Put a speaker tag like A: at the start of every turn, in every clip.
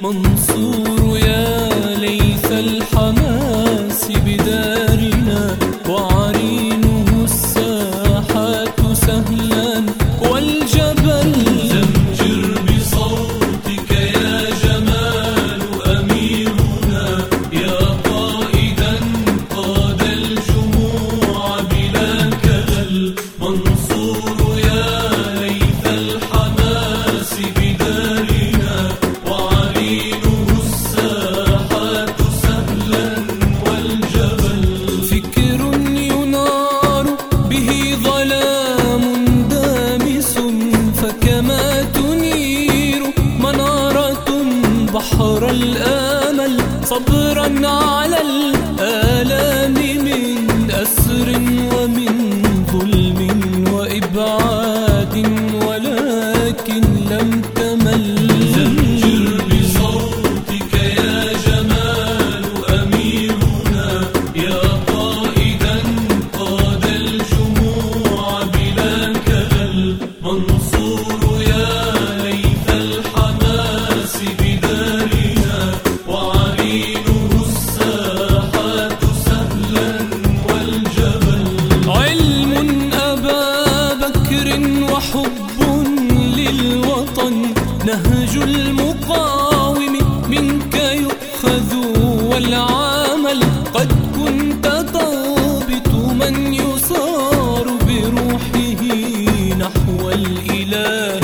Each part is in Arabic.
A: منصور يا ليث الحماس بدارنا وعرينه الساحات سهلا والجبل
B: زمجر بصوتك يا جمال أميرنا يا قائدا قاد الجموع بلا كلل منصور يا ليث الحماس بدارنا وعرينه الساحات سهلا والجبل
A: فكر ينار به ظلام دامس فكما تنير منارة بحر الآمل صبرا على الآلام من أسر ومن ظلم وإبعاد ولكن لم تمل
B: زمجر بصوتك يا جمال أميرنا يا قائدا قاد الجموع بلا كلل منصور يا ليث الحماس بدارنا وعرينه الساحات سهلا والجبل
A: علم أبا بكر وحب للوطن نهج المقاوم منك يؤخذ والعمل قد كنت ضابط من يصار بروحه نحو الإله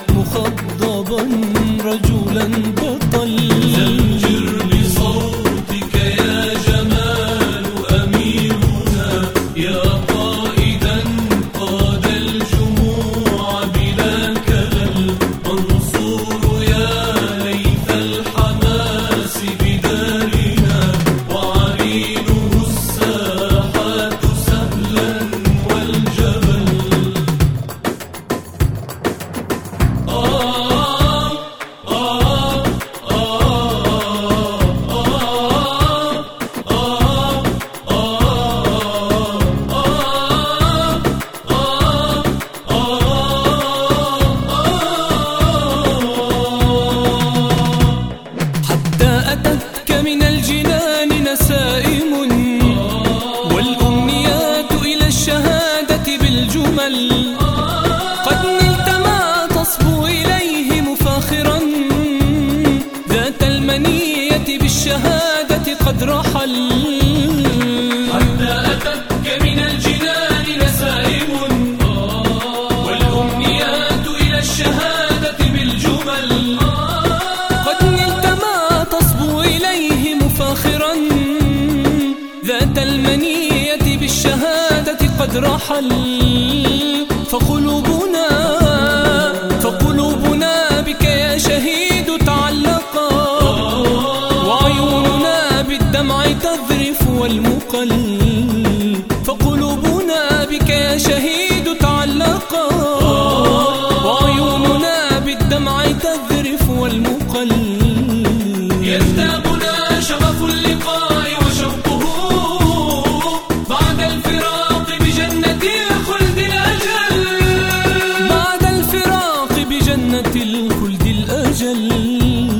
A: مخضبا رجلا بطل
B: زمجر بصوتك يا جمال أميرنا يا قائدا قاد الجموع بلا كلل منصور يا ليث الحماس بدارنا وعرينه الساحات سهلا والجبل
A: أتتك من الجنان نسائم والأمنيات إلى الشهادة بالجمل قد نلت ما تصبو إليه مفاخرا ذات المنية بالشهادة قد رحل
B: حتى أتتك من الجنان نسائم والأمنيات إلى الشهادة بالجمل
A: قد نلت ما تصبو إليه مفاخرا ذات المنية بالشهادة قد رحل فقلوبنا بك يا شهيد تعلقا وعيوننا بالدمع تذرف والمقل فقلوبنا بك يا شهيد تعلقا وعيوننا بالدمع تذرف والمقل
B: ينتابنا شغف اللقاء وشوقه بعد الفراق بجنة الخلد الأجل
A: بعد الفراق بجنة الخلد الأجل